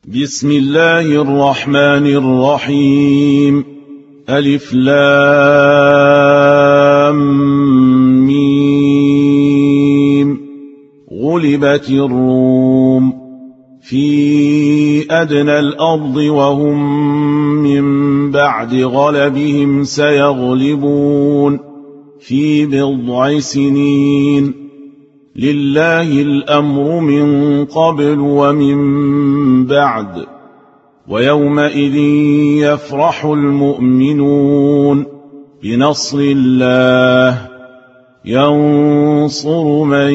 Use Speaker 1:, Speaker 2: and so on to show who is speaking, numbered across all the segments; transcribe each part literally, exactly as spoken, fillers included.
Speaker 1: بسم الله الرحمن الرحيم. ألف لام ميم. غلبت الروم في أدنى الأرض وهم من بعد غلبهم سيغلبون في بضع سنين. لله الأمر من قبل ومن بعد ويومئذ يفرح المؤمنون بنصر الله ينصر من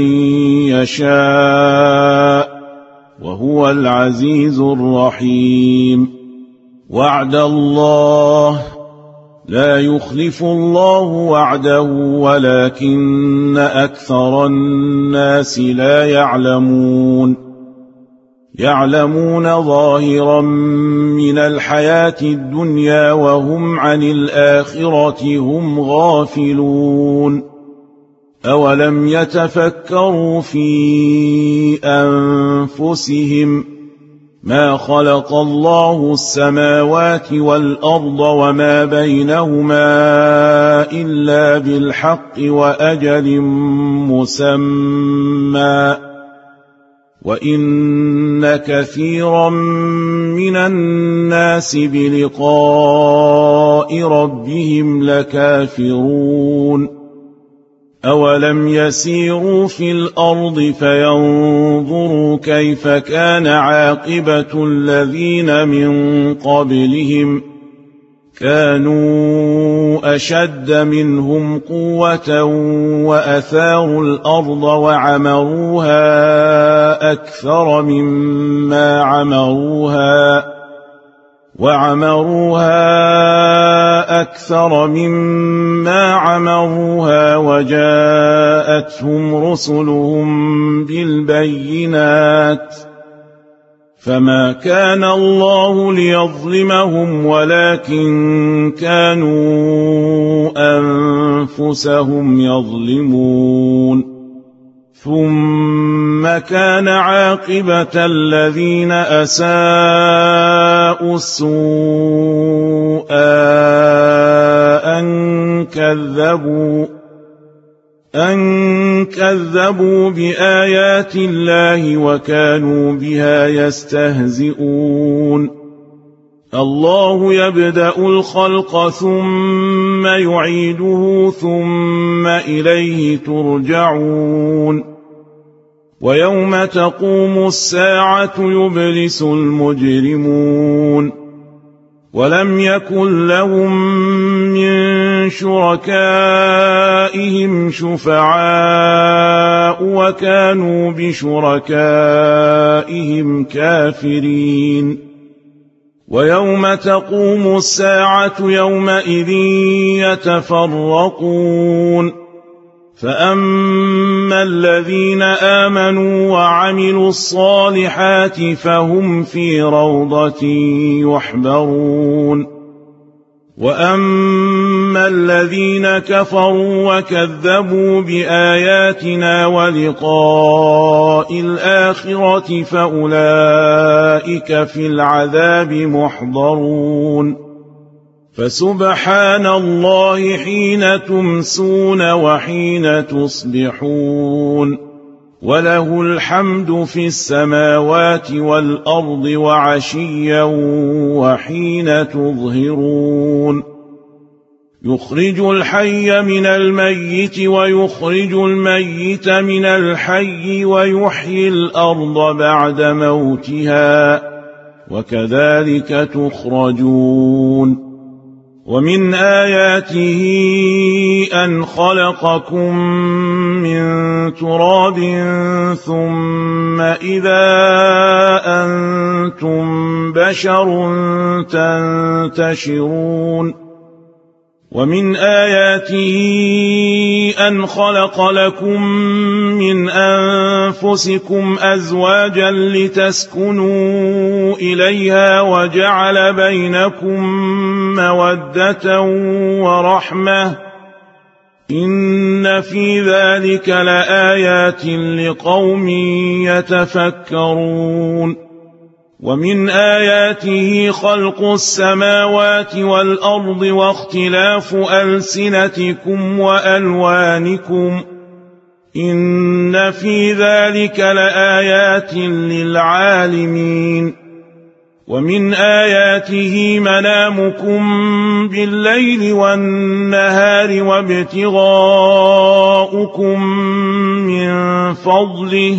Speaker 1: يشاء وهو العزيز الرحيم. وعد الله لا يخلف الله وعده ولكن أكثر الناس لا يعلمون. يعلمون ظاهرا من الحياة الدنيا وهم عن الآخرة هم غافلون. أولم يتفكروا في أنفسهم ما خلق الله السماوات والأرض وما بينهما إلا بالحق وأجل مسمى وإن كثيرا من الناس بلقاء ربهم لكافرون. أولم يسيروا في الأرض فينظروا كيف كان عاقبة الذين من قبلهم كانوا أشد منهم قوة وأثاروا الأرض وعمروها أكثر مما عمروها وعمروها أكثر مما عمروها وجاءتهم رسلهم بالبينات فما كان الله ليظلمهم ولكن كانوا أنفسهم يظلمون. ثم كان عاقبة الذين أساءوا السوء أن كذبوا أن كذبوا بآيات الله وكانوا بها يستهزئون. الله يبدأ الخلق ثم يعيده ثم إليه ترجعون. ويوم تقوم الساعة يبلس المجرمون ولم يكن لهم من شركائهم شفعاء وكانوا بشركائهم كافرين. ويوم تقوم الساعة يومئذ يتفرقون فأما الذين آمنوا وعملوا الصالحات فهم في روضة يحبرون. وأما الذين كفروا وكذبوا بآياتنا ولقاء الآخرة فأولئك في العذاب محضرون. فسبحان الله حين تمسون وحين تصبحون وله الحمد في السماوات والأرض وعشيا وحين تظهرون. يخرج الحي من الميت ويخرج الميت من الحي ويحيي الأرض بعد موتها وكذلك تخرجون. ومن آياته أن خلقكم من تراب ثم إذا أنتم بشر تنتشرون. ومن آياته أن خلق لكم من أنفسكم أزواجا لتسكنوا إليها وجعل بينكم مودة ورحمة إن في ذلك لآيات لقوم يتفكرون ومن آياته خلق السماوات والأرض واختلاف ألسنتكم وألوانكم إن في ذلك لآيات للعالمين ومن آياته منامكم بالليل والنهار وابتغاؤكم من فضله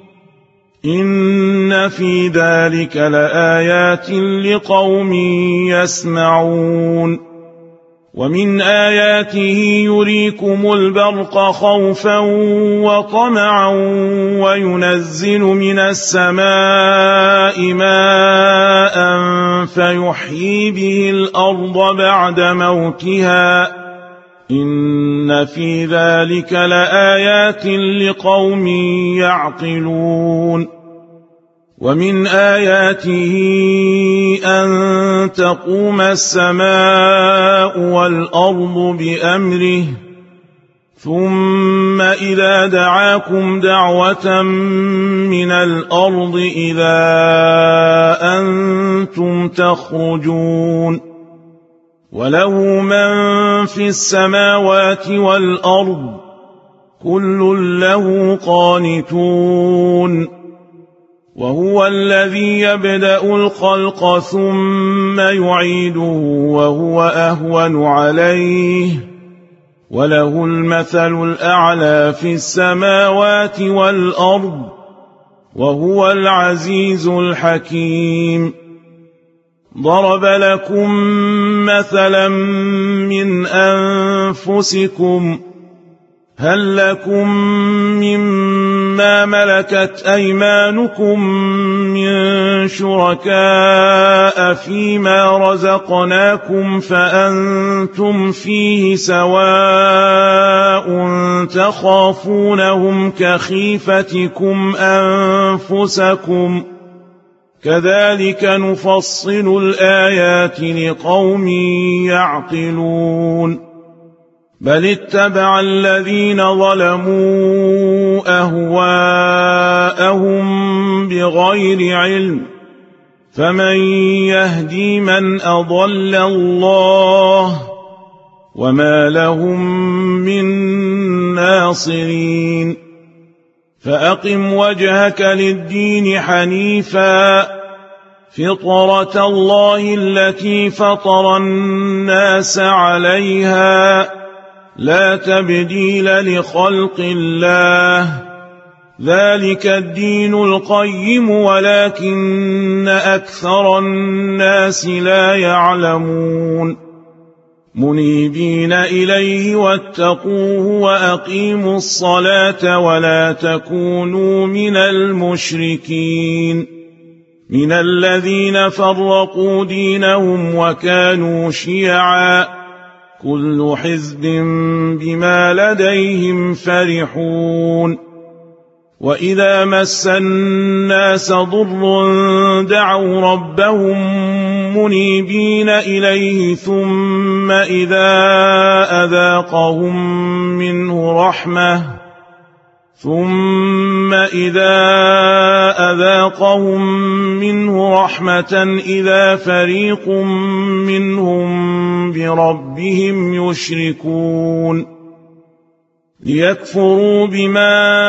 Speaker 1: إن في ذلك لآيات لقوم يسمعون ومن آياته يريكم البرق خوفا وطمعا وينزل من السماء ماء فيحيي به الأرض بعد موتها إن في ذلك لآيات لقوم يعقلون ومن آياته أن تقوم السماء والأرض بأمره ثم إذا دعاكم دعوة من الأرض إذا أنتم تخرجون وله من في السماوات والأرض كل له قانتون وهو الذي يبدأ الخلق ثم يعيده وهو أهون عليه وله المثل الأعلى في السماوات والأرض وهو العزيز الحكيم ضرب لكم مثلا من أنفسكم هل لكم مما ملكت أيمانكم من شركاء فيما رزقناكم فأنتم فيه سواء تخافونهم كخيفتكم أنفسكم كذلك نفصل الآيات لقوم يعقلون بل اتبع الذين ظلموا أهواءهم بغير علم فمن يهدي من أضل الله وما لهم من ناصرين فأقم وجهك للدين حنيفا فطرة الله التي فطر الناس عليها لا تبديل لخلق الله ذلك الدين القيم ولكن أكثر الناس لا يعلمون منيبين إليه واتقوه وأقيموا الصلاة ولا تكونوا من المشركين من الذين فرقوا دينهم وكانوا شيعا كل حزب بما لديهم فرحون وإذا مس الناس ضر دعوا ربهم منيبين إليه ثم إذا أذاقهم منه رحمة ثم إذا أذاقهم منه رحمة إذا فريق منهم بربهم يشركون ليكفروا بما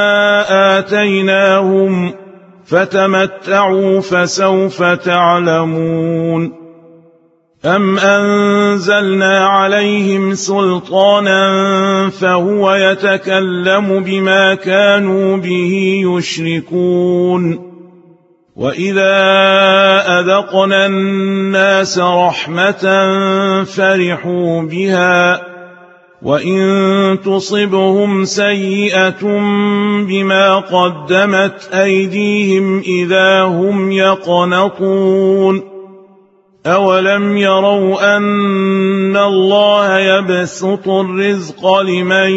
Speaker 1: آتيناهم فتمتعوا فسوف تعلمون أم أنزلنا عليهم سلطانا فهو يتكلم بما كانوا به يشركون وإذا أذقنا الناس رحمة فرحوا بها وإن تصبهم سيئة بما قدمت أيديهم إذا هم يقنطون أولم يروا أن الله يبسط الرزق لمن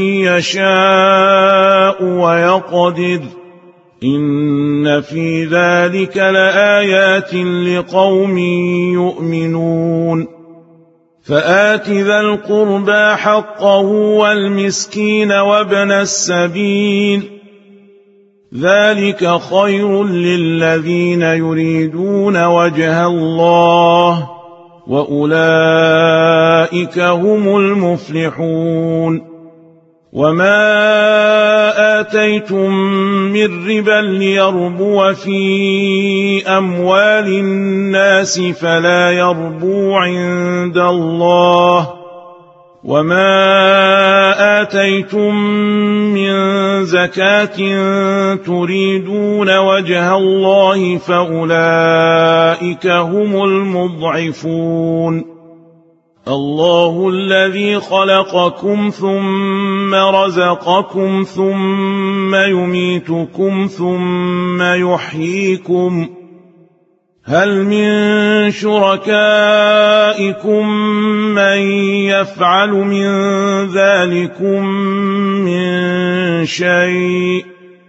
Speaker 1: يشاء ويقدر إن في ذلك لآيات لقوم يؤمنون فآت ذا القربى حقه والمسكين وابن السبيل ذلك خير للذين يريدون وجه الله وأولئك هم المفلحون وما آتيتم من ربا ليربو في أموال الناس فلا يربو عند الله وما آتيتم من زكاة تريدون وجه الله فأولئك هم المضعفون الله الذي خلقكم ثم رزقكم ثم يميتكم ثم يحييكم هل من شركائكم من يفعل من ذلكم من شيء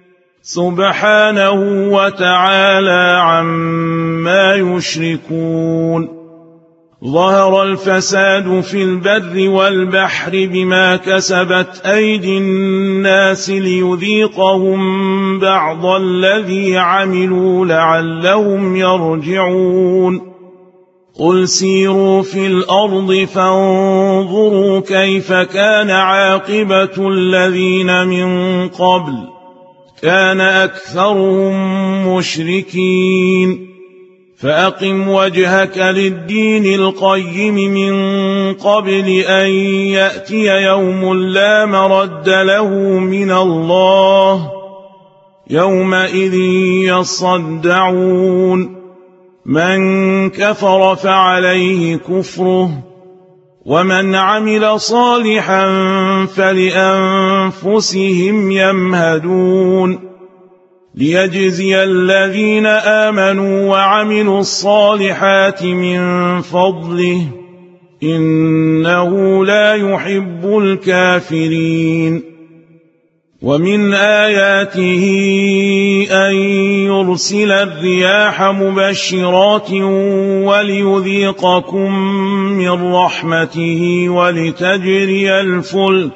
Speaker 1: سبحانه وتعالى عما يشركون ظهر الفساد في البر والبحر بما كسبت أيدي الناس ليذيقهم بعض الذي عملوا لعلهم يرجعون قل سيروا في الأرض فانظروا كيف كان عاقبة الذين من قبل كان أكثرهم مشركين فأقم وجهك للدين القيم من قبل أن يأتي يوم لا مرد له من الله يومئذ يصدعون من كفر فعليه كفره ومن عمل صالحا فلأنفسهم يمهدون ليجزي الذين آمنوا وعملوا الصالحات من فضله إنه لا يحب الكافرين ومن آياته أن يرسل الرياح مبشرات وليذيقكم من رحمته ولتجري الفلك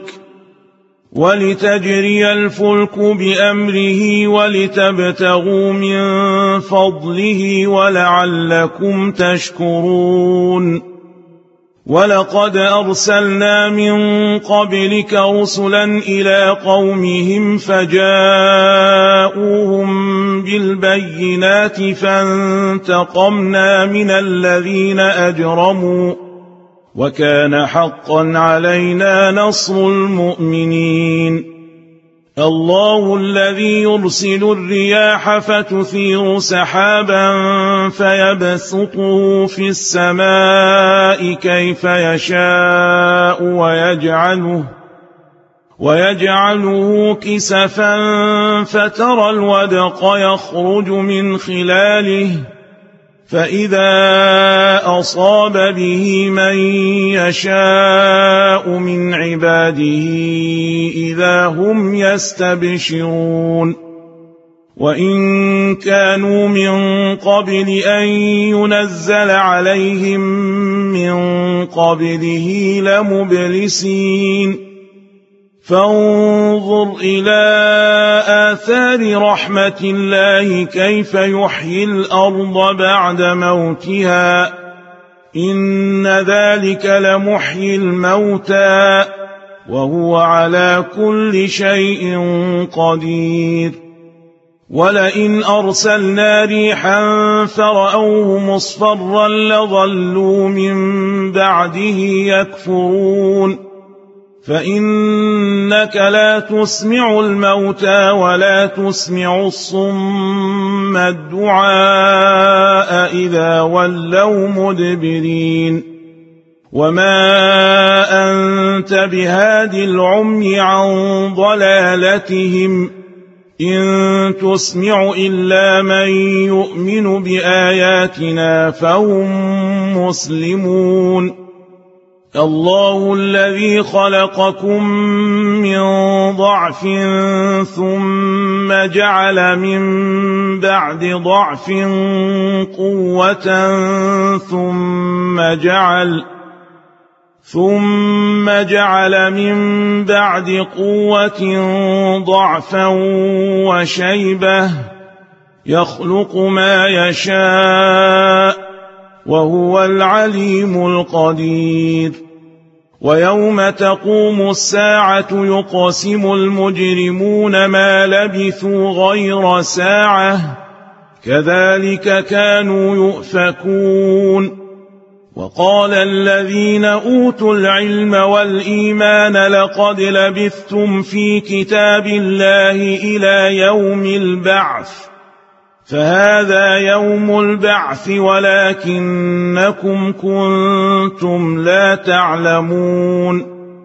Speaker 1: ولتجري الفلك بأمره ولتبتغوا من فضله ولعلكم تشكرون ولقد أرسلنا من قبلك رسلا إلى قومهم فجاءوهم بالبينات فانتقمنا من الذين أجرموا وكان حقا علينا نصر المؤمنين الله الذي يرسل الرياح فتثير سحابا فيبسطه في السماء كيف يشاء ويجعله ويجعله كسفا فترى الودق يخرج من خلاله فإذا أصاب به من يشاء من عباده إذا هم يستبشرون وإن كانوا من قبل أن ينزل عليهم من قبله لمبلسين فانظر إلى آثار رحمة الله كيف يحيي الأرض بعد موتها إن ذلك لمحيي الموتى وهو على كل شيء قدير ولئن أرسلنا ريحا فرأوه مصفرا لظلوا من بعده يكفرون فإنك لا تسمع الموتى ولا تسمع الصم الدعاء إذا ولوا مدبرين وما أنت بهاد العمي عن ضلالتهم إن تسمع إلا من يؤمن بآياتنا فهم مسلمون الله الذي خلقكم من ضعف ثم جعل من بعد ضعف قوة ثم جعل ثم جعل من بعد قوة ضعفا وشيبة يخلق ما يشاء وهو العليم القدير ويوم تقوم الساعة يقسم المجرمون ما لبثوا غير ساعة كذلك كانوا يؤفكون وقال الذين أوتوا العلم والإيمان لقد لبثتم في كتاب الله إلى يوم البعث فهذا يوم البعث ولكنكم كنتم لا تعلمون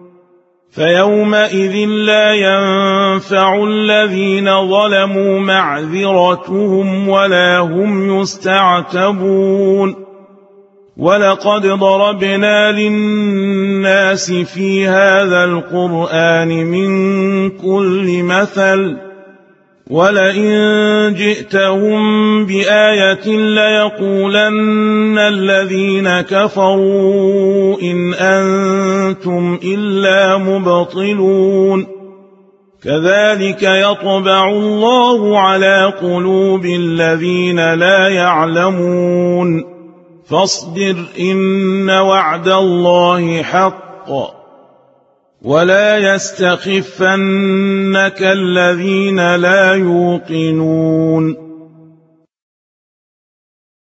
Speaker 1: فيومئذ لا ينفع الذين ظلموا معذرتهم ولا هم يستعتبون ولقد ضربنا للناس في هذا القرآن من كل مثل ولئن جئتهم بآية ليقولن الذين كفروا إن أنتم إلا مبطلون كذلك يطبع الله على قلوب الذين لا يعلمون فاصبر إن وعد الله حق ولا يستخفنك الذين لا يوقنون